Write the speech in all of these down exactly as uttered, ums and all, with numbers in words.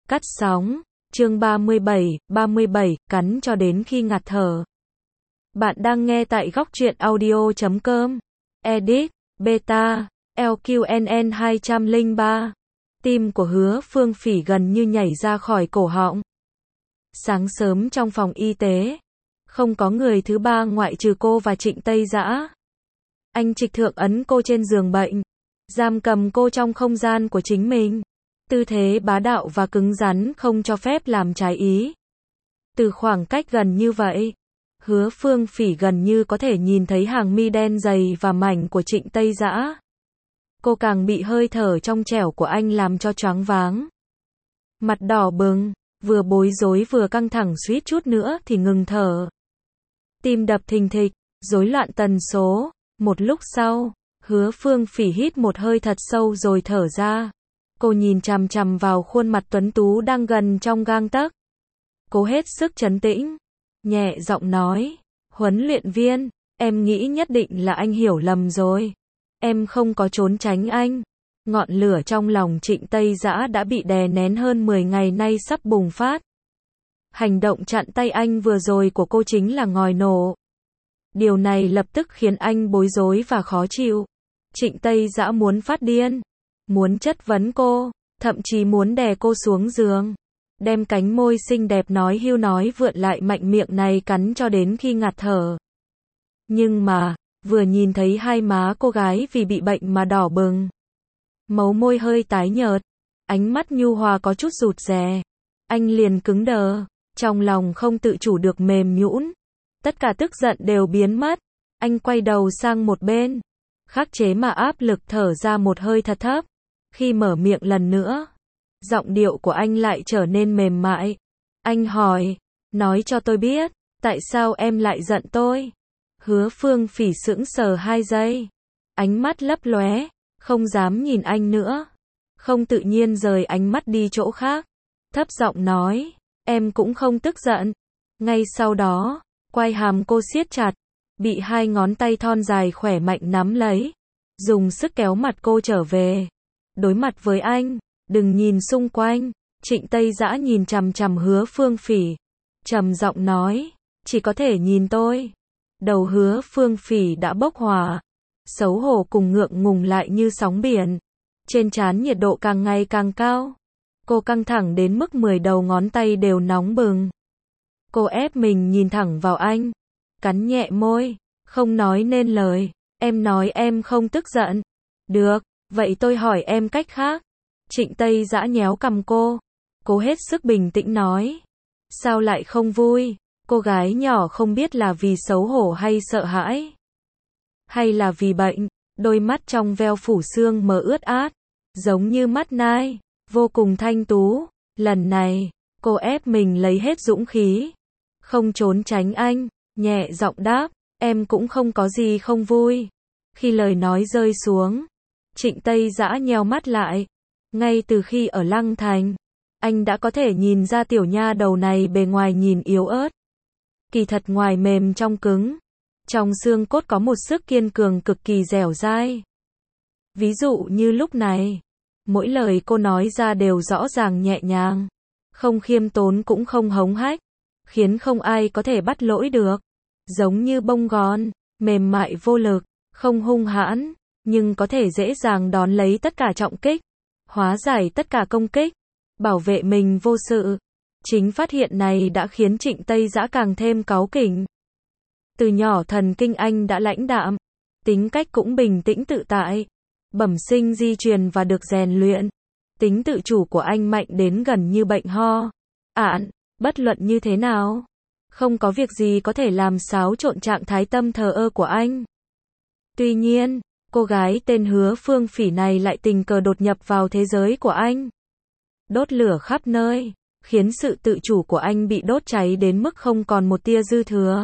Cắt sóng, chương ba mươi bảy, ba mươi bảy, cắn cho đến khi ngạt thở. Bạn đang nghe tại góc truyện audio chấm com. Edit, Beta, L Q N N hai không ba. Tim của Hứa Phương Phỉ gần như nhảy ra khỏi cổ họng. Sáng sớm trong phòng y tế, không có người thứ ba ngoại trừ cô và Trịnh Tây Dã. Anh trịch thượng ấn cô trên giường bệnh, giam cầm cô trong không gian của chính mình. Tư thế bá đạo và cứng rắn không cho phép làm trái ý. Từ khoảng cách gần như vậy, Hứa Phương Phỉ gần như có thể nhìn thấy hàng mi đen dày và mảnh của Trịnh Tây Dã. Cô càng bị hơi thở trong trẻo của anh làm cho choáng váng. Mặt đỏ bừng, vừa bối rối vừa căng thẳng suýt chút nữa thì ngừng thở. Tim đập thình thịch, rối loạn tần số. Một lúc sau, Hứa Phương Phỉ hít một hơi thật sâu rồi thở ra. Cô nhìn chằm chằm vào khuôn mặt tuấn tú đang gần trong gang tấc. Cô hết sức trấn tĩnh, nhẹ giọng nói, huấn luyện viên, em nghĩ nhất định là anh hiểu lầm rồi. Em không có trốn tránh anh. Ngọn lửa trong lòng Trịnh Tây Dã đã bị đè nén hơn mười ngày nay sắp bùng phát. Hành động chặn tay anh vừa rồi của cô chính là ngòi nổ. Điều này lập tức khiến anh bối rối và khó chịu. Trịnh Tây Dã muốn phát điên, muốn chất vấn cô, thậm chí muốn đè cô xuống giường, đem cánh môi xinh đẹp nói hưu nói vượn lại mạnh miệng này cắn cho đến khi ngạt thở. Nhưng mà, vừa nhìn thấy hai má cô gái vì bị bệnh mà đỏ bừng, mấu môi hơi tái nhợt, ánh mắt nhu hòa có chút rụt rè, anh liền cứng đờ, trong lòng không tự chủ được mềm nhũn, tất cả tức giận đều biến mất. Anh quay đầu sang một bên, khắc chế mà áp lực thở ra một hơi thật thấp. Khi mở miệng lần nữa, giọng điệu của anh lại trở nên mềm mại. Anh hỏi, nói cho tôi biết, tại sao em lại giận tôi? Hứa Phương Phỉ sững sờ hai giây, ánh mắt lấp lóe, không dám nhìn anh nữa, không tự nhiên rời ánh mắt đi chỗ khác, thấp giọng nói, em cũng không tức giận. Ngay sau đó, quai hàm cô siết chặt, bị hai ngón tay thon dài khỏe mạnh nắm lấy, dùng sức kéo mặt cô trở về. Đối mặt với anh, đừng nhìn xung quanh. Trịnh Tây Dã nhìn chằm chằm Hứa Phương Phỉ, trầm giọng nói, chỉ có thể nhìn tôi. Đầu Hứa Phương Phỉ đã bốc hỏa, xấu hổ cùng ngượng ngùng lại như sóng biển. Trên trán nhiệt độ càng ngày càng cao. Cô căng thẳng đến mức mười đầu ngón tay đều nóng bừng. Cô ép mình nhìn thẳng vào anh, cắn nhẹ môi, không nói nên lời. Em nói em không tức giận. Được, vậy tôi hỏi em cách khác. Trịnh Tây Dã nhéo cằm cô, cố hết sức bình tĩnh nói. Sao lại không vui? Cô gái nhỏ không biết là vì xấu hổ hay sợ hãi, hay là vì bệnh. Đôi mắt trong veo phủ sương mờ ướt át, giống như mắt nai, vô cùng thanh tú. Lần này, cô ép mình lấy hết dũng khí, không trốn tránh anh, nhẹ giọng đáp, em cũng không có gì không vui. Khi lời nói rơi xuống, Trịnh Tây Dã nheo mắt lại. Ngay từ khi ở Lăng Thành, anh đã có thể nhìn ra tiểu nha đầu này bề ngoài nhìn yếu ớt, kỳ thật ngoài mềm trong cứng, trong xương cốt có một sức kiên cường cực kỳ dẻo dai. Ví dụ như lúc này, mỗi lời cô nói ra đều rõ ràng nhẹ nhàng, không khiêm tốn cũng không hống hách, khiến không ai có thể bắt lỗi được. Giống như bông gòn, mềm mại vô lực, không hung hãn, nhưng có thể dễ dàng đón lấy tất cả trọng kích, hóa giải tất cả công kích, bảo vệ mình vô sự. Chính phát hiện này đã khiến Trịnh Tây Dã càng thêm cáu kỉnh. Từ nhỏ thần kinh anh đã lãnh đạm, tính cách cũng bình tĩnh tự tại, bẩm sinh di truyền và được rèn luyện. Tính tự chủ của anh mạnh đến gần như bệnh ho ạn, bất luận như thế nào, không có việc gì có thể làm xáo trộn trạng thái tâm thờ ơ của anh. Tuy nhiên, cô gái tên Hứa Phương Phỉ này lại tình cờ đột nhập vào thế giới của anh, đốt lửa khắp nơi, khiến sự tự chủ của anh bị đốt cháy đến mức không còn một tia dư thừa.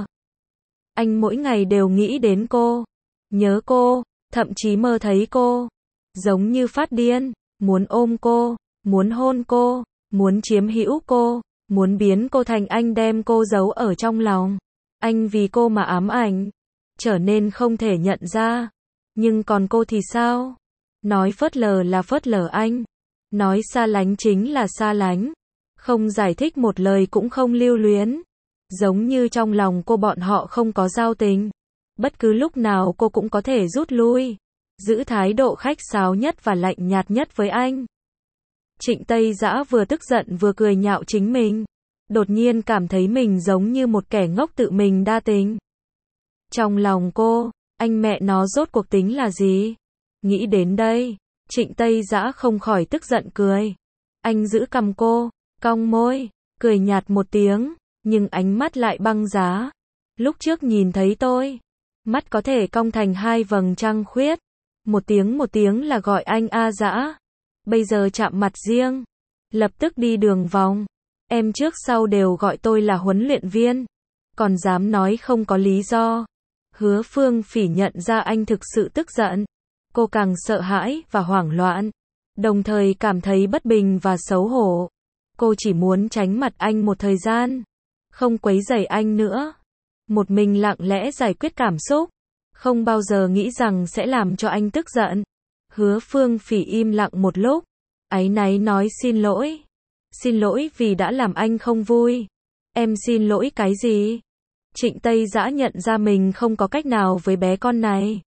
Anh mỗi ngày đều nghĩ đến cô, nhớ cô, thậm chí mơ thấy cô, giống như phát điên, muốn ôm cô, muốn hôn cô, muốn chiếm hữu cô, muốn biến cô thành anh đem cô giấu ở trong lòng. Anh vì cô mà ám ảnh, trở nên không thể nhận ra. Nhưng còn cô thì sao? Nói phớt lờ là phớt lờ anh, nói xa lánh chính là xa lánh. Không giải thích một lời cũng không lưu luyến. Giống như trong lòng cô bọn họ không có giao tình. Bất cứ lúc nào cô cũng có thể rút lui. Giữ thái độ khách sáo nhất và lạnh nhạt nhất với anh. Trịnh Tây Dã vừa tức giận vừa cười nhạo chính mình. Đột nhiên cảm thấy mình giống như một kẻ ngốc tự mình đa tình. Trong lòng cô, anh mẹ nó rốt cuộc tính là gì? Nghĩ đến đây, Trịnh Tây Dã không khỏi tức giận cười. Anh giữ cằm cô, cong môi, cười nhạt một tiếng, nhưng ánh mắt lại băng giá. Lúc trước nhìn thấy tôi, mắt có thể cong thành hai vầng trăng khuyết. Một tiếng một tiếng là gọi anh A Dã. Bây giờ chạm mặt riêng, lập tức đi đường vòng. Em trước sau đều gọi tôi là huấn luyện viên, còn dám nói không có lý do. Hứa Phương Phỉ nhận ra anh thực sự tức giận. Cô càng sợ hãi và hoảng loạn, đồng thời cảm thấy bất bình và xấu hổ. Cô chỉ muốn tránh mặt anh một thời gian, không quấy rầy anh nữa. Một mình lặng lẽ giải quyết cảm xúc, không bao giờ nghĩ rằng sẽ làm cho anh tức giận. Hứa Phương Phỉ im lặng một lúc, áy náy nói xin lỗi. Xin lỗi vì đã làm anh không vui. Em xin lỗi cái gì? Trịnh Tây Dã nhận ra mình không có cách nào với bé con này.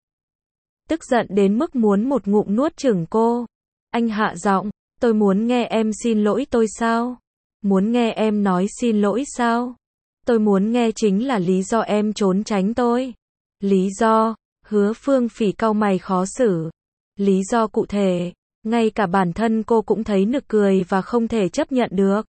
Tức giận đến mức muốn một ngụm nuốt chửng cô. Anh hạ giọng, tôi muốn nghe em xin lỗi tôi sao? Muốn nghe em nói xin lỗi sao? Tôi muốn nghe chính là lý do em trốn tránh tôi. Lý do? Hứa Phương Phỉ cau mày khó xử. Lý do cụ thể, ngay cả bản thân cô cũng thấy nực cười và không thể chấp nhận được.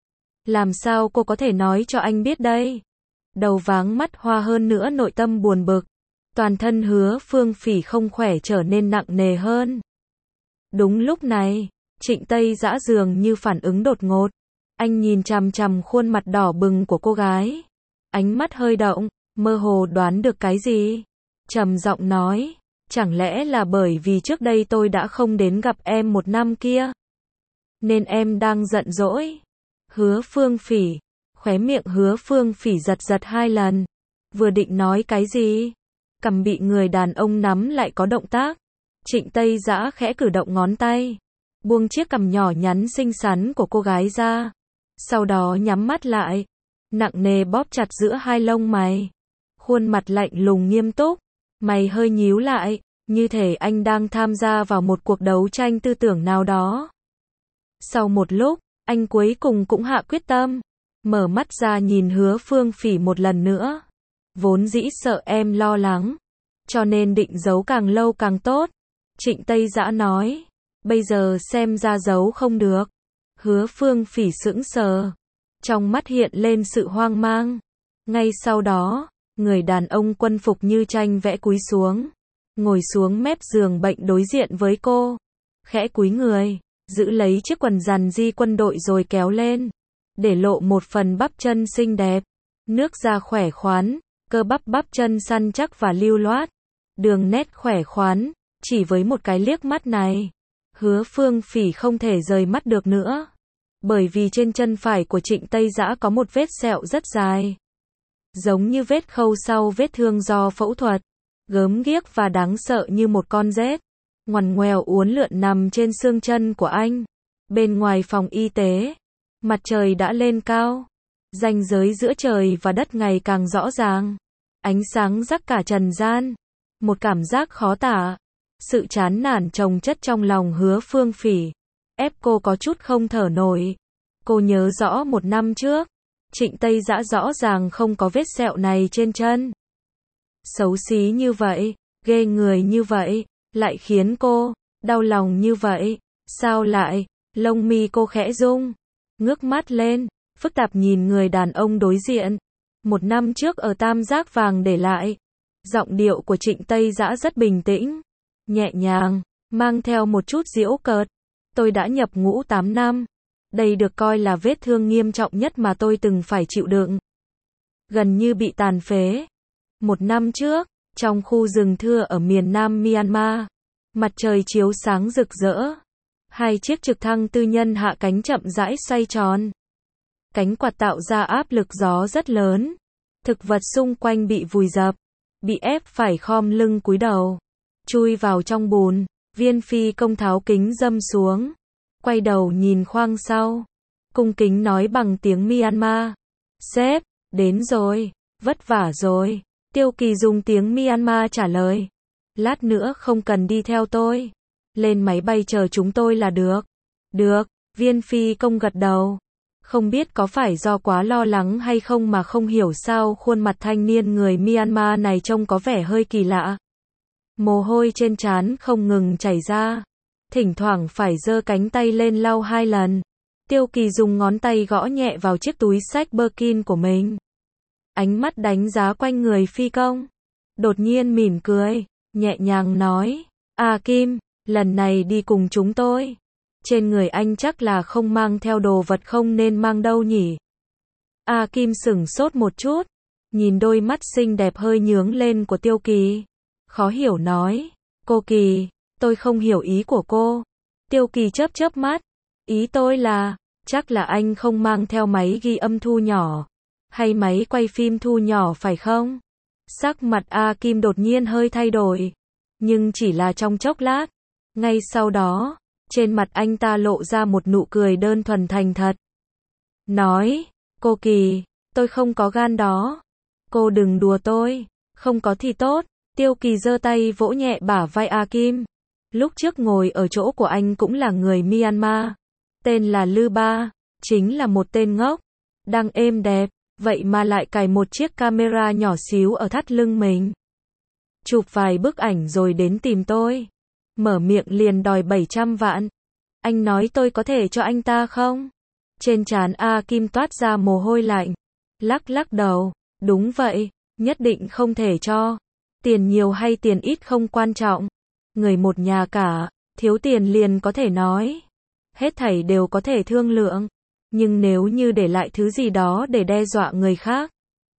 Làm sao cô có thể nói cho anh biết đây? Đầu váng mắt hoa hơn nữa nội tâm buồn bực. Toàn thân Hứa Phương Phỉ không khỏe trở nên nặng nề hơn. Đúng lúc này, Trịnh Tây Dã dường như phản ứng đột ngột. Anh nhìn chằm chằm khuôn mặt đỏ bừng của cô gái. Ánh mắt hơi động, mơ hồ đoán được cái gì. Trầm giọng nói, chẳng lẽ là bởi vì trước đây tôi đã không đến gặp em một năm kia, nên em đang giận dỗi? Hứa Phương Phỉ, khóe miệng Hứa Phương Phỉ giật giật hai lần. Vừa định nói cái gì, cằm bị người đàn ông nắm lại có động tác. Trịnh Tây Dã khẽ cử động ngón tay, buông chiếc cằm nhỏ nhắn xinh xắn của cô gái ra. Sau đó nhắm mắt lại, nặng nề bóp chặt giữa hai lông mày. Khuôn mặt lạnh lùng nghiêm túc, mày hơi nhíu lại, như thể anh đang tham gia vào một cuộc đấu tranh tư tưởng nào đó. Sau một lúc, anh cuối cùng cũng hạ quyết tâm, mở mắt ra nhìn Hứa Phương Phỉ một lần nữa. Vốn dĩ sợ em lo lắng, cho nên định giấu càng lâu càng tốt. Trịnh Tây Dã nói, bây giờ xem ra giấu không được. Hứa Phương Phỉ sững sờ, trong mắt hiện lên sự hoang mang. Ngay sau đó, người đàn ông quân phục như tranh vẽ cúi xuống, ngồi xuống mép giường bệnh đối diện với cô, khẽ cúi người, giữ lấy chiếc quần rằn di quân đội rồi kéo lên, để lộ một phần bắp chân xinh đẹp, nước da khỏe khoắn, cơ bắp bắp chân săn chắc và lưu loát, đường nét khỏe khoắn. Chỉ với một cái liếc mắt này, Hứa Phương Phỉ không thể rời mắt được nữa, bởi vì trên chân phải của Trịnh Tây Dã có một vết sẹo rất dài, giống như vết khâu sau vết thương do phẫu thuật, gớm ghiếc và đáng sợ như một con rết, ngoằn ngoèo uốn lượn nằm trên xương chân của anh. Bên ngoài phòng y tế, mặt trời đã lên cao, ranh giới giữa trời và đất ngày càng rõ ràng, ánh sáng rắc cả trần gian, một cảm giác khó tả, sự chán nản chồng chất trong lòng Hứa Phương Phỉ, ép cô có chút không thở nổi. Cô nhớ rõ một năm trước, Trịnh Tây Dã rõ ràng không có vết sẹo này trên chân. Xấu xí như vậy, ghê người như vậy, lại khiến cô đau lòng như vậy. Sao lại? Lông mi cô khẽ rung, ngước mắt lên, phức tạp nhìn người đàn ông đối diện. Một năm trước ở Tam Giác Vàng để lại. Giọng điệu của Trịnh Tây Dã rất bình tĩnh, nhẹ nhàng, mang theo một chút giễu cợt. Tôi đã nhập ngũ tám năm. Đây được coi là vết thương nghiêm trọng nhất mà tôi từng phải chịu đựng. Gần như bị tàn phế. Một năm trước, trong khu rừng thưa ở miền nam Myanmar, mặt trời chiếu sáng rực rỡ. Hai chiếc trực thăng tư nhân hạ cánh chậm rãi xoay tròn. Cánh quạt tạo ra áp lực gió rất lớn. Thực vật xung quanh bị vùi dập, bị ép phải khom lưng cúi đầu, chui vào trong bùn. Viên phi công tháo kính râm xuống, quay đầu nhìn khoang sau. cung kính nói bằng tiếng Myanmar. Sếp, đến rồi, vất vả rồi. Tiêu Kỳ dùng tiếng Myanmar trả lời. Lát nữa không cần đi theo tôi. Lên máy bay chờ chúng tôi là được. Được, viên phi công gật đầu. Không biết có phải do quá lo lắng hay không mà không hiểu sao khuôn mặt thanh niên người Myanmar này trông có vẻ hơi kỳ lạ. Mồ hôi trên trán không ngừng chảy ra. Thỉnh thoảng phải giơ cánh tay lên lau hai lần. Tiêu Kỳ dùng ngón tay gõ nhẹ vào chiếc túi xách Birkin của mình. Ánh mắt đánh giá quanh người phi công. Đột nhiên mỉm cười, nhẹ nhàng nói. À Kim, lần này đi cùng chúng tôi. Trên người anh chắc là không mang theo đồ vật không nên mang đâu nhỉ? A Kim sửng sốt một chút, nhìn đôi mắt xinh đẹp hơi nhướng lên của Tiêu Kỳ. Khó hiểu nói, cô Kỳ, tôi không hiểu ý của cô. Tiêu Kỳ chớp chớp mắt, ý tôi là, chắc là anh không mang theo máy ghi âm thu nhỏ, hay máy quay phim thu nhỏ phải không? Sắc mặt A Kim đột nhiên hơi thay đổi, nhưng chỉ là trong chốc lát. Ngay sau đó, trên mặt anh ta lộ ra một nụ cười đơn thuần thành thật. Nói, cô Kỳ, tôi không có gan đó. Cô đừng đùa tôi, không có thì tốt. Tiêu Kỳ giơ tay vỗ nhẹ bả vai A Kim. Lúc trước ngồi ở chỗ của anh cũng là người Myanmar. Tên là Lư Ba, chính là một tên ngốc. Đang êm đẹp, vậy mà lại cài một chiếc camera nhỏ xíu ở thắt lưng mình. Chụp vài bức ảnh rồi đến tìm tôi. Mở miệng liền đòi bảy trăm vạn. Anh nói tôi có thể cho anh ta không? Trên trán A Kim toát ra mồ hôi lạnh. Lắc lắc đầu. Đúng vậy, nhất định không thể cho. Tiền nhiều hay tiền ít không quan trọng. Người một nhà cả, thiếu tiền liền có thể nói. Hết thảy đều có thể thương lượng. Nhưng nếu như để lại thứ gì đó để đe dọa người khác,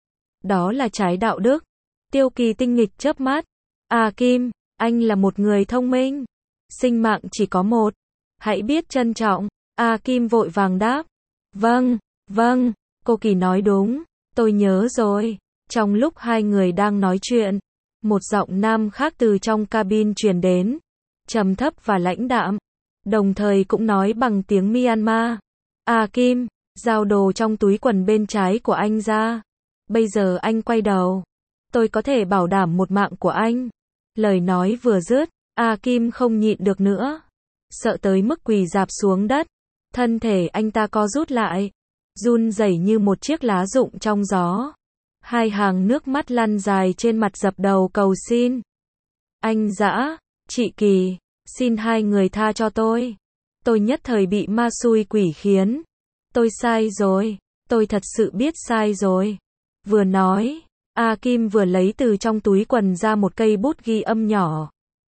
đó là trái đạo đức. Tiêu Kỳ tinh nghịch chớp mắt. A Kim, anh là một người thông minh. Sinh mạng chỉ có một. Hãy biết trân trọng. A Kim vội vàng đáp. Vâng, vâng, cô Kỳ nói đúng. Tôi nhớ rồi. Trong lúc hai người đang nói chuyện, một giọng nam khác từ trong cabin truyền đến. Trầm thấp và lãnh đạm. Đồng thời cũng nói bằng tiếng Myanmar. A Kim, giao đồ trong túi quần bên trái của anh ra. Bây giờ anh quay đầu. Tôi có thể bảo đảm một mạng của anh. Lời nói vừa dứt, A Kim không nhịn được nữa. Sợ tới mức quỳ rạp xuống đất. Thân thể anh ta co rút lại. Run rẩy như một chiếc lá rụng trong gió. Hai hàng nước mắt lăn dài trên mặt dập đầu cầu xin. Anh Dã, chị Kỳ, xin hai người tha cho tôi. Tôi nhất thời bị ma xui quỷ khiến. Tôi sai rồi. Tôi thật sự biết sai rồi. Vừa nói, A Kim vừa lấy từ trong túi quần ra một cây bút ghi âm nhỏ.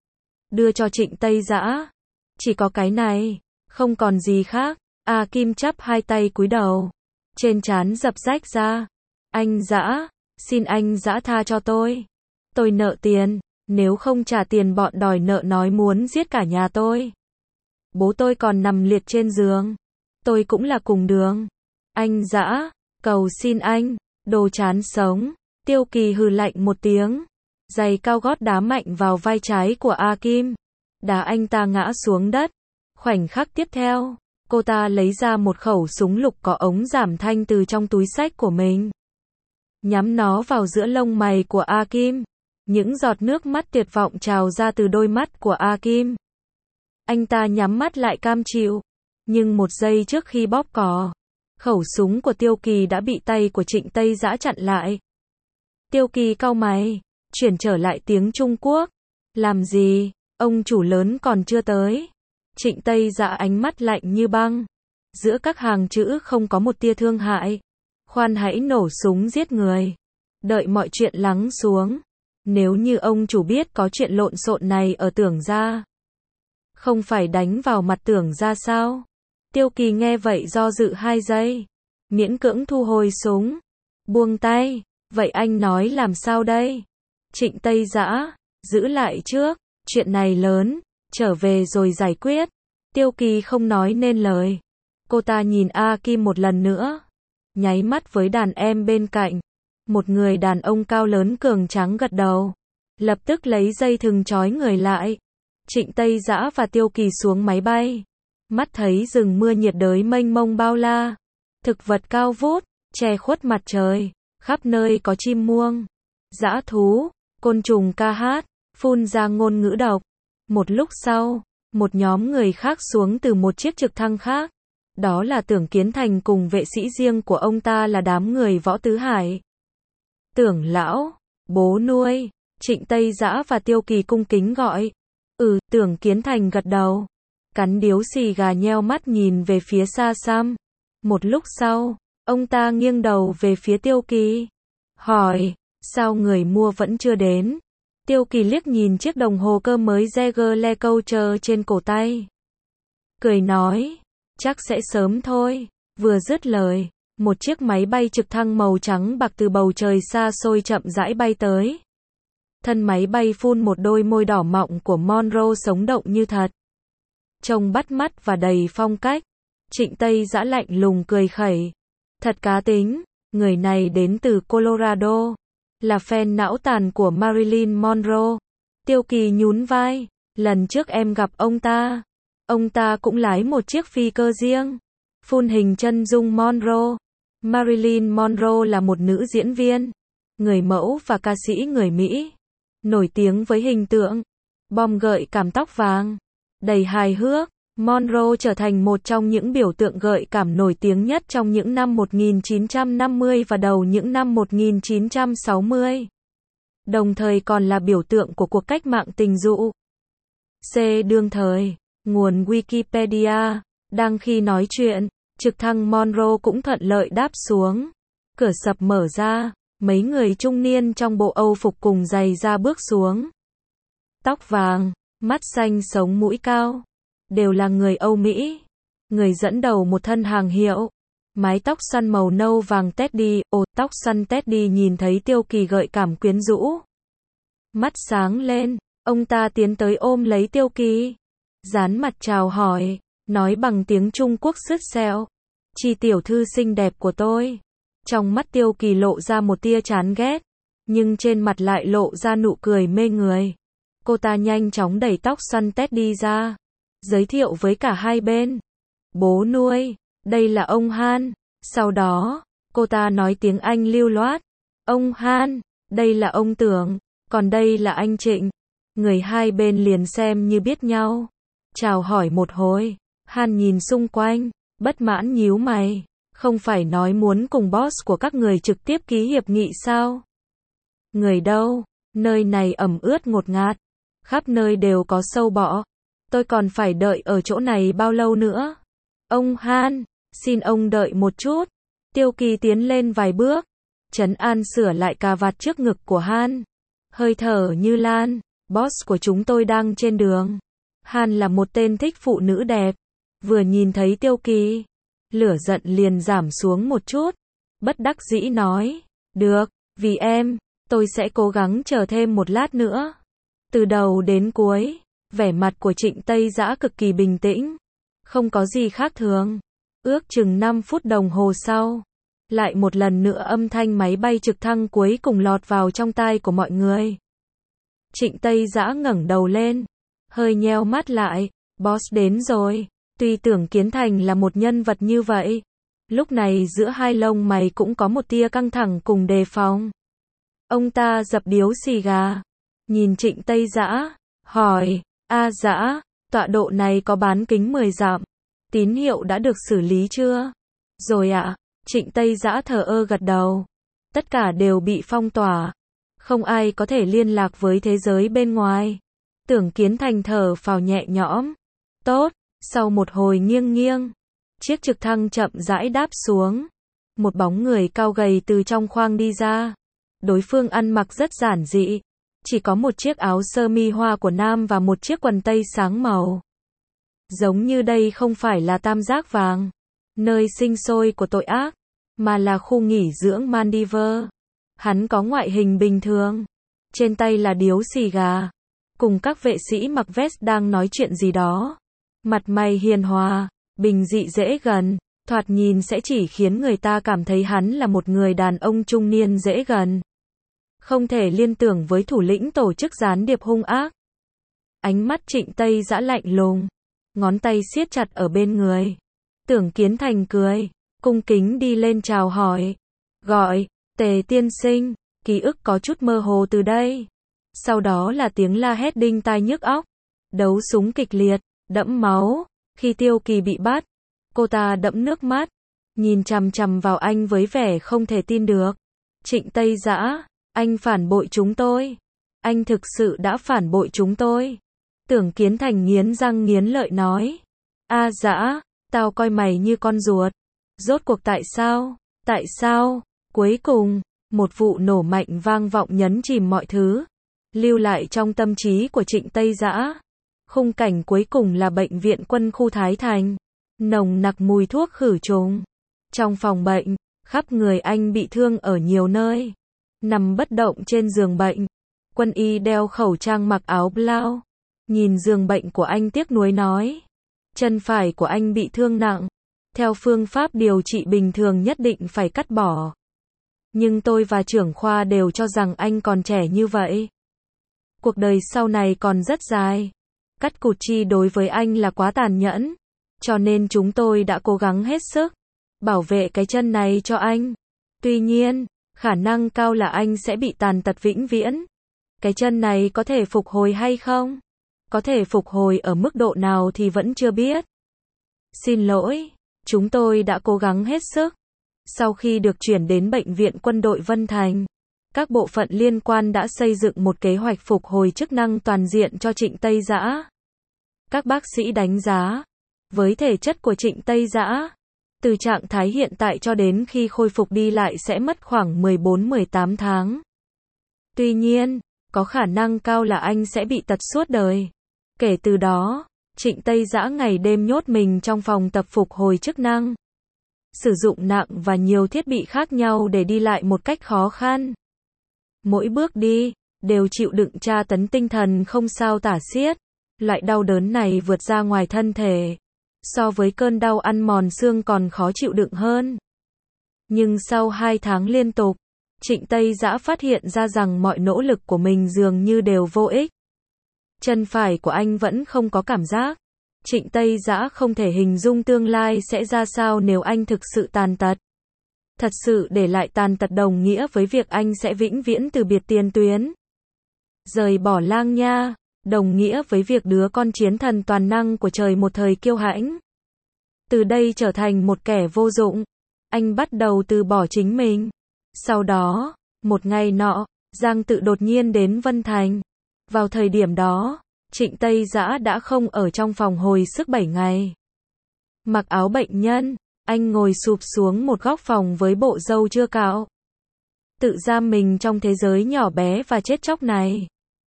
Đưa cho Trịnh Tây Dã. Chỉ có cái này, không còn gì khác. A Kim chắp hai tay cúi đầu. Trên trán dập rách ra. Anh Dã, xin anh Dã tha cho tôi. Tôi nợ tiền, nếu không trả tiền bọn đòi nợ nói muốn giết cả nhà tôi. Bố tôi còn nằm liệt trên giường. Tôi cũng là cùng đường. Anh Dã, cầu xin anh, đồ chán sống. Tiêu Kỳ hừ lạnh một tiếng. Giày cao gót đá mạnh vào vai trái của A Kim. Đá anh ta ngã xuống đất. Khoảnh khắc tiếp theo, cô ta lấy ra một khẩu súng lục có ống giảm thanh từ trong túi xách của mình. Nhắm nó vào giữa lông mày của A Kim. Những giọt nước mắt tuyệt vọng trào ra từ đôi mắt của A Kim. Anh ta nhắm mắt lại cam chịu. Nhưng một giây trước khi bóp cò, khẩu súng của Tiêu Kỳ đã bị tay của Trịnh Tây Dã chặn lại. Tiêu Kỳ cau mày, chuyển trở lại tiếng Trung Quốc. Làm gì? Ông chủ lớn còn chưa tới. Trịnh Tây Dã ánh mắt lạnh như băng. Giữa các hàng chữ không có một tia thương hại. Khoan hãy nổ súng giết người. Đợi mọi chuyện lắng xuống. Nếu như ông chủ biết có chuyện lộn xộn này ở Tưởng Gia, không phải đánh vào mặt Tưởng Gia sao? Tiêu Kỳ nghe vậy do dự hai giây. Miễn cưỡng thu hồi súng. Buông tay. Vậy anh nói làm sao đây? Trịnh Tây Dã, giữ lại trước. Chuyện này lớn. Trở về rồi giải quyết. Tiêu Kỳ không nói nên lời. Cô ta nhìn A Kim một lần nữa. Nháy mắt với đàn em bên cạnh. Một người đàn ông cao lớn cường tráng gật đầu. Lập tức lấy dây thừng trói người lại. Trịnh Tây Dã và Tiêu Kỳ xuống máy bay. mắt thấy rừng mưa nhiệt đới mênh mông bao la, thực vật cao vút, che khuất mặt trời, khắp nơi có chim muông, dã thú, côn trùng ca hát, phun ra ngôn ngữ độc. Một lúc sau, một nhóm người khác xuống từ một chiếc trực thăng khác. Đó là Tưởng Kiến Thành cùng vệ sĩ riêng của ông ta là đám người Võ Tứ Hải. Tưởng lão, bố nuôi, Trịnh Tây Dã và Tiêu Kỳ cung kính gọi. Ừ, Tưởng Kiến Thành gật đầu. Cắn điếu xì gà nheo mắt nhìn về phía xa xăm. Một lúc sau, ông ta nghiêng đầu về phía Tiêu Kỳ. Hỏi, sao người mua vẫn chưa đến? Tiêu Kỳ liếc nhìn chiếc đồng hồ cơ mới Jaeger LeCoultre trên cổ tay. Cười nói, chắc sẽ sớm thôi. Vừa dứt lời, một chiếc máy bay trực thăng màu trắng bạc từ bầu trời xa xôi chậm rãi bay tới. Thân máy bay phun một đôi môi đỏ mọng của Monroe sống động như thật. Trông bắt mắt và đầy phong cách. Trịnh Tây Dã lạnh lùng cười khẩy. Thật cá tính, người này đến từ Colorado. Là fan não tàn của Marilyn Monroe. Tiêu Kỳ nhún vai. Lần trước em gặp ông ta. Ông ta cũng lái một chiếc phi cơ riêng. Phun hình chân dung Monroe. Marilyn Monroe là một nữ diễn viên, người mẫu và ca sĩ người Mỹ. Nổi tiếng với hình tượng bom gợi cảm tóc vàng, đầy hài hước. Monroe trở thành một trong những biểu tượng gợi cảm nổi tiếng nhất trong những năm một nghìn chín trăm năm mươi và đầu những năm một nghìn chín trăm sáu mươi. Đồng thời còn là biểu tượng của cuộc cách mạng tình dục. C. Đương thời. Nguồn Wikipedia. Đang khi nói chuyện, trực thăng Monroe cũng thuận lợi đáp xuống. Cửa sập mở ra, mấy người trung niên trong bộ Âu phục cùng giày da bước xuống. Tóc vàng, mắt xanh sống mũi cao. Đều là người Âu Mỹ. Người dẫn đầu một thân hàng hiệu. Mái tóc xoăn màu nâu vàng Teddy. Ồ, tóc xoăn Teddy nhìn thấy Tiêu Kỳ gợi cảm quyến rũ. Mắt sáng lên, ông ta tiến tới ôm lấy Tiêu Kỳ. Dán mặt chào hỏi, nói bằng tiếng Trung Quốc sứt sẹo. Chi tiểu thư xinh đẹp của tôi. Trong mắt Tiêu Kỳ lộ ra một tia chán ghét, nhưng trên mặt lại lộ ra nụ cười mê người. Cô ta nhanh chóng đẩy tóc xoăn Teddy ra, giới thiệu với cả hai bên. Bố nuôi, đây là ông Han. Sau đó, cô ta nói tiếng Anh lưu loát. Ông Han, đây là ông Tưởng, còn đây là anh Trịnh. Người hai bên liền xem như biết nhau. Chào hỏi một hồi, Han nhìn xung quanh, bất mãn nhíu mày. Không phải nói muốn cùng boss của các người trực tiếp ký hiệp nghị sao? Người đâu? Nơi này ẩm ướt ngột ngạt. Khắp nơi đều có sâu bọ. Tôi còn phải đợi ở chỗ này bao lâu nữa? Ông Han, xin ông đợi một chút. Tiêu Kỳ tiến lên vài bước. Trấn an sửa lại cà vạt trước ngực của Han. Hơi thở như lan. Boss của chúng tôi đang trên đường. Han là một tên thích phụ nữ đẹp. Vừa nhìn thấy Tiêu Kỳ, lửa giận liền giảm xuống một chút. Bất đắc dĩ nói. Được, vì em, tôi sẽ cố gắng chờ thêm một lát nữa. Từ đầu đến cuối, vẻ mặt của Trịnh Tây Dã cực kỳ bình tĩnh. Không có gì khác thường. Ước chừng năm phút đồng hồ sau, lại một lần nữa âm thanh máy bay trực thăng cuối cùng lọt vào trong tai của mọi người. Trịnh Tây Dã ngẩng đầu lên, hơi nheo mắt lại. Boss đến rồi. Tuy Tưởng Kiến Thành là một nhân vật như vậy, lúc này giữa hai lông mày cũng có một tia căng thẳng cùng đề phòng. Ông ta dập điếu xì gà, nhìn Trịnh Tây Dã, hỏi, A Dã, tọa độ này có bán kính mười dặm, tín hiệu đã được xử lý chưa? Rồi ạ. À, Trịnh Tây Dã thờ ơ gật đầu. Tất cả đều bị phong tỏa, không ai có thể liên lạc với thế giới bên ngoài. Tưởng Kiến Thành thở phào nhẹ nhõm. Tốt. Sau một hồi nghiêng nghiêng, chiếc trực thăng chậm rãi đáp xuống. Một bóng người cao gầy từ trong khoang đi ra. Đối phương ăn mặc rất giản dị, chỉ có một chiếc áo sơ mi hoa của nam và một chiếc quần tây sáng màu. Giống như đây không phải là Tam Giác Vàng, nơi sinh sôi của tội ác, mà là khu nghỉ dưỡng Maldives. Hắn có ngoại hình bình thường, trên tay là điếu xì gà, cùng các vệ sĩ mặc vest đang nói chuyện gì đó. Mặt mày hiền hòa, bình dị dễ gần, thoạt nhìn sẽ chỉ khiến người ta cảm thấy hắn là một người đàn ông trung niên dễ gần. Không thể liên tưởng với thủ lĩnh tổ chức gián điệp hung ác. Ánh mắt Trịnh Tây Dã lạnh lùng, ngón tay siết chặt ở bên người. Tưởng Kiến Thành cười, cung kính đi lên chào hỏi. Gọi, Tề tiên sinh, ký ức có chút mơ hồ từ đây. Sau đó là tiếng la hét đinh tai nhức óc. Đấu súng kịch liệt, đẫm máu. Khi Tiêu Kỳ bị bắt, cô ta đẫm nước mắt, nhìn chằm chằm vào anh với vẻ không thể tin được. Trịnh Tây Dã, anh phản bội chúng tôi. Anh thực sự đã phản bội chúng tôi. Tưởng Kiến Thành nghiến răng nghiến lợi nói. A Dã, tao coi mày như con ruột. Rốt cuộc tại sao? Tại sao? Cuối cùng, một vụ nổ mạnh vang vọng nhấn chìm mọi thứ, lưu lại trong tâm trí của Trịnh Tây Dã. Khung cảnh cuối cùng là bệnh viện quân khu Thái Thành. Nồng nặc mùi thuốc khử trùng. Trong phòng bệnh, khắp người anh bị thương ở nhiều nơi. Nằm bất động trên giường bệnh. Quân y đeo khẩu trang mặc áo blau. Nhìn giường bệnh của anh tiếc nuối nói. Chân phải của anh bị thương nặng. Theo phương pháp điều trị bình thường nhất định phải cắt bỏ. Nhưng tôi và trưởng khoa đều cho rằng anh còn trẻ như vậy. Cuộc đời sau này còn rất dài. Cắt cụt chi đối với anh là quá tàn nhẫn. Cho nên chúng tôi đã cố gắng hết sức bảo vệ cái chân này cho anh. Tuy nhiên, khả năng cao là anh sẽ bị tàn tật vĩnh viễn. Cái chân này có thể phục hồi hay không? Có thể phục hồi ở mức độ nào thì vẫn chưa biết. Xin lỗi, chúng tôi đã cố gắng hết sức. Sau khi được chuyển đến Bệnh viện Quân đội Vân Thành, các bộ phận liên quan đã xây dựng một kế hoạch phục hồi chức năng toàn diện cho Trịnh Tây Dã. Các bác sĩ đánh giá, với thể chất của Trịnh Tây Dã, từ trạng thái hiện tại cho đến khi khôi phục đi lại sẽ mất khoảng mười bốn mười tám tháng. Tuy nhiên, có khả năng cao là anh sẽ bị tật suốt đời. Kể từ đó, Trịnh Tây Dã ngày đêm nhốt mình trong phòng tập phục hồi chức năng. Sử dụng nặng và nhiều thiết bị khác nhau để đi lại một cách khó khăn. Mỗi bước đi, đều chịu đựng tra tấn tinh thần không sao tả xiết. Loại đau đớn này vượt ra ngoài thân thể. So với cơn đau ăn mòn xương còn khó chịu đựng hơn. Nhưng sau hai tháng liên tục, Trịnh Tây Dã phát hiện ra rằng mọi nỗ lực của mình dường như đều vô ích. Chân phải của anh vẫn không có cảm giác. Trịnh Tây Dã không thể hình dung tương lai sẽ ra sao nếu anh thực sự tàn tật. Thật sự để lại tàn tật đồng nghĩa với việc anh sẽ vĩnh viễn từ biệt tiền tuyến. Rời bỏ Lang Nha, đồng nghĩa với việc đứa con chiến thần toàn năng của trời một thời kiêu hãnh. Từ đây trở thành một kẻ vô dụng. Anh bắt đầu từ bỏ chính mình. Sau đó, một ngày nọ, Giang Tự đột nhiên đến Vân Thành. Vào thời điểm đó, Trịnh Tây Dã đã không ở trong phòng hồi sức bảy ngày. Mặc áo bệnh nhân, anh ngồi sụp xuống một góc phòng với bộ râu chưa cạo. Tự giam mình trong thế giới nhỏ bé và chết chóc này.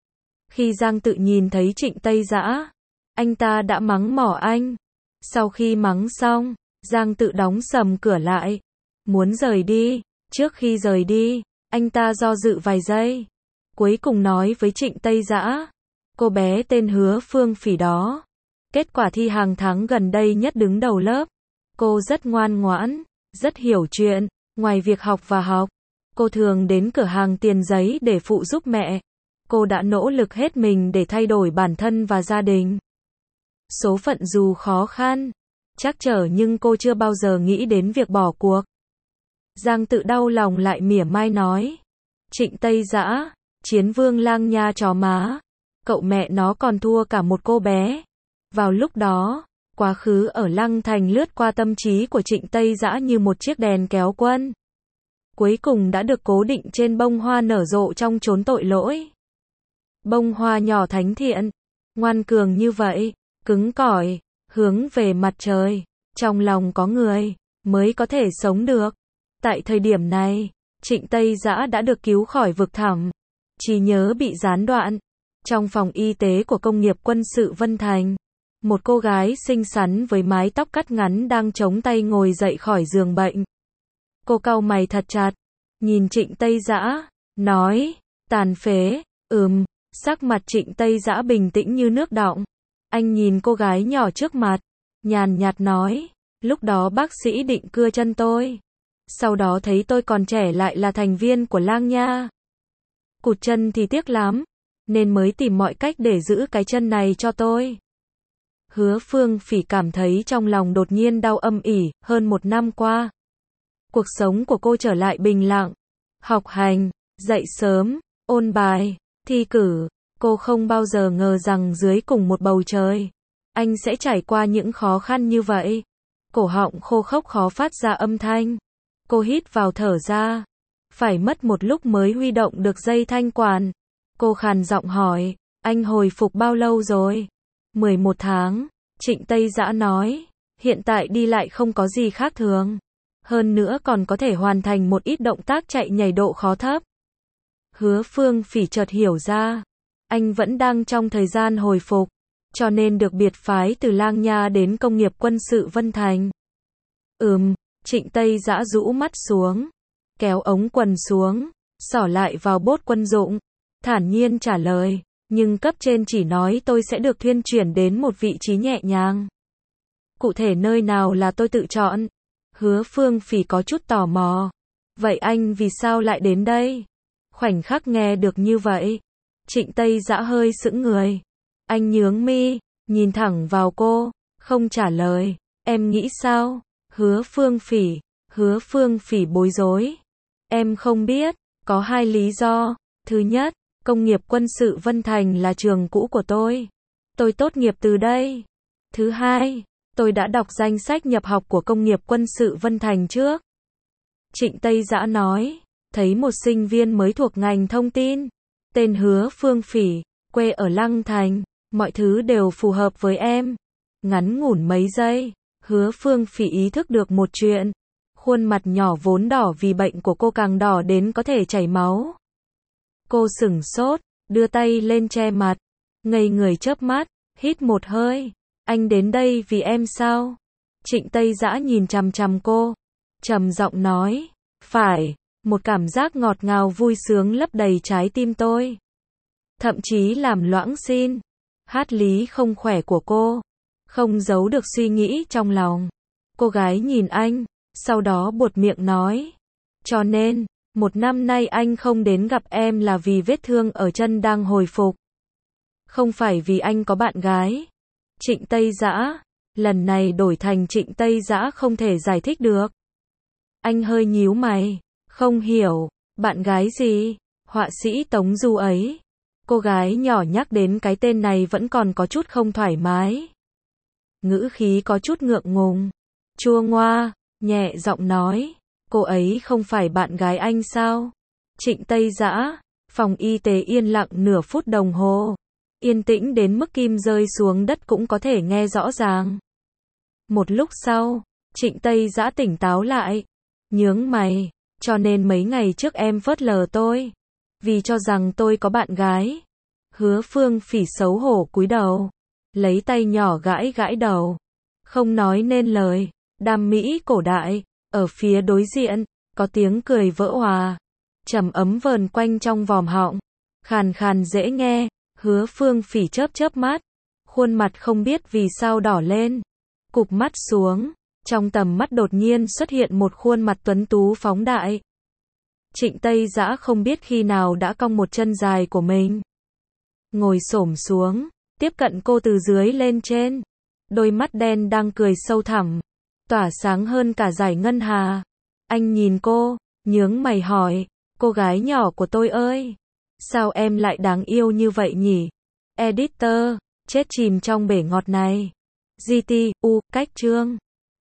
Khi Giang Tự nhìn thấy Trịnh Tây Dã, anh ta đã mắng mỏ anh. Sau khi mắng xong, Giang Tự đóng sầm cửa lại, muốn rời đi. Trước khi rời đi, anh ta do dự vài giây, cuối cùng nói với Trịnh Tây Dã, cô bé tên Hứa Phương Phỉ đó, kết quả thi hàng tháng gần đây nhất đứng đầu lớp. Cô rất ngoan ngoãn, rất hiểu chuyện, ngoài việc học và học, cô thường đến cửa hàng tiền giấy để phụ giúp mẹ. Cô đã nỗ lực hết mình để thay đổi bản thân và gia đình. Số phận dù khó khăn, trắc trở nhưng cô chưa bao giờ nghĩ đến việc bỏ cuộc. Giang Tự đau lòng lại mỉa mai nói. Trịnh Tây Dã, chiến vương Lang Nha chó má. Cậu mẹ nó còn thua cả một cô bé. Vào lúc đó, quá khứ ở Lăng Thành lướt qua tâm trí của Trịnh Tây Dã như một chiếc đèn kéo quân. Cuối cùng đã được cố định trên bông hoa nở rộ trong chốn tội lỗi. Bông hoa nhỏ thánh thiện, ngoan cường như vậy, cứng cỏi, hướng về mặt trời, trong lòng có người, mới có thể sống được. Tại thời điểm này, Trịnh Tây Dã đã được cứu khỏi vực thẳm, trí nhớ bị gián đoạn. Trong phòng y tế của công nghiệp quân sự Vân Thành, một cô gái xinh xắn với mái tóc cắt ngắn đang chống tay ngồi dậy khỏi giường bệnh. Cô cau mày thật chặt, nhìn Trịnh Tây Dã, nói, tàn phế, ừm, sắc mặt Trịnh Tây Dã bình tĩnh như nước đọng. Anh nhìn cô gái nhỏ trước mặt, nhàn nhạt nói, lúc đó bác sĩ định cưa chân tôi. Sau đó thấy tôi còn trẻ lại là thành viên của Lang Nha. Cụt chân thì tiếc lắm, nên mới tìm mọi cách để giữ cái chân này cho tôi. Hứa Phương Phỉ cảm thấy trong lòng đột nhiên đau âm ỉ, hơn một năm qua. Cuộc sống của cô trở lại bình lặng. Học hành, dậy sớm, ôn bài, thi cử. Cô không bao giờ ngờ rằng dưới cùng một bầu trời, anh sẽ trải qua những khó khăn như vậy. Cổ họng khô khốc khó phát ra âm thanh. Cô hít vào thở ra. Phải mất một lúc mới huy động được dây thanh quản. Cô khàn giọng hỏi, anh hồi phục bao lâu rồi? mười một tháng, Trịnh Tây Dã nói. Hiện tại đi lại không có gì khác thường. Hơn nữa còn có thể hoàn thành một ít động tác chạy nhảy độ khó thấp. Hứa Phương Phỉ chợt hiểu ra. Anh vẫn đang trong thời gian hồi phục. Cho nên được biệt phái từ Lang Nha đến công nghiệp quân sự Vân Thành. Ừm, Trịnh Tây Dã rũ mắt xuống. Kéo ống quần xuống. Xỏ lại vào bốt quân dụng. Thản nhiên trả lời. Nhưng cấp trên chỉ nói tôi sẽ được thuyên chuyển đến một vị trí nhẹ nhàng. Cụ thể nơi nào là tôi tự chọn. Hứa Phương Phỉ có chút tò mò. Vậy anh vì sao lại đến đây? Khoảnh khắc nghe được như vậy. Trịnh Tây Dã hơi sững người. Anh nhướng mi, nhìn thẳng vào cô, không trả lời. Em nghĩ sao? Hứa Phương Phỉ. Hứa Phương Phỉ bối rối. Em không biết, có hai lý do. Thứ nhất, công nghiệp quân sự Vân Thành là trường cũ của tôi. Tôi tốt nghiệp từ đây. Thứ hai, tôi đã đọc danh sách nhập học của công nghiệp quân sự Vân Thành trước. Trịnh Tây Dã nói, thấy một sinh viên mới thuộc ngành thông tin. Tên Hứa Phương Phỉ, quê ở Lăng Thành, mọi thứ đều phù hợp với em. Ngắn ngủn mấy giây, Hứa Phương Phỉ ý thức được một chuyện. Khuôn mặt nhỏ vốn đỏ vì bệnh của cô càng đỏ đến có thể chảy máu. Cô sửng sốt, đưa tay lên che mặt, ngây người chớp mắt, hít một hơi. Anh đến đây vì em sao? Trịnh Tây Dã nhìn chằm chằm cô, trầm giọng nói, phải. Một cảm giác ngọt ngào vui sướng lấp đầy trái tim tôi. Thậm chí làm loãng xin. Hát lý không khỏe của cô. Không giấu được suy nghĩ trong lòng. Cô gái nhìn anh, sau đó buột miệng nói. Cho nên, một năm nay anh không đến gặp em là vì vết thương ở chân đang hồi phục. Không phải vì anh có bạn gái. Trịnh Tây Dã. Lần này đổi thành Trịnh Tây Dã không thể giải thích được. Anh hơi nhíu mày. Không hiểu, bạn gái gì? Họa sĩ Tống Du ấy. Cô gái nhỏ nhắc đến cái tên này vẫn còn có chút không thoải mái. Ngữ khí có chút ngượng ngùng. Chua ngoa, nhẹ giọng nói. Cô ấy không phải bạn gái anh sao? Trịnh Tây Dã. Phòng y tế yên lặng nửa phút đồng hồ. Yên tĩnh đến mức kim rơi xuống đất cũng có thể nghe rõ ràng. Một lúc sau, Trịnh Tây Dã tỉnh táo lại. Nhướng mày. Cho nên mấy ngày trước em phớt lờ tôi. Vì cho rằng tôi có bạn gái. Hứa Phương Phỉ xấu hổ cúi đầu. Lấy tay nhỏ gãi gãi đầu. Không nói nên lời. Đam mỹ cổ đại. Ở phía đối diện, có tiếng cười vỡ hòa. Trầm ấm vờn quanh trong vòm họng. Khàn khàn dễ nghe. Hứa Phương Phỉ chớp chớp mắt. Khuôn mặt không biết vì sao đỏ lên. Cụp mắt xuống. Trong tầm mắt đột nhiên xuất hiện một khuôn mặt tuấn tú phóng đại. Trịnh Tây Dã không biết khi nào đã cong một chân dài của mình. Ngồi xổm xuống, tiếp cận cô từ dưới lên trên. Đôi mắt đen đang cười sâu thẳm, tỏa sáng hơn cả dải ngân hà. Anh nhìn cô, nhướng mày hỏi, cô gái nhỏ của tôi ơi, sao em lại đáng yêu như vậy nhỉ? Editor, chết chìm trong bể ngọt này. giê tê u, cách chương.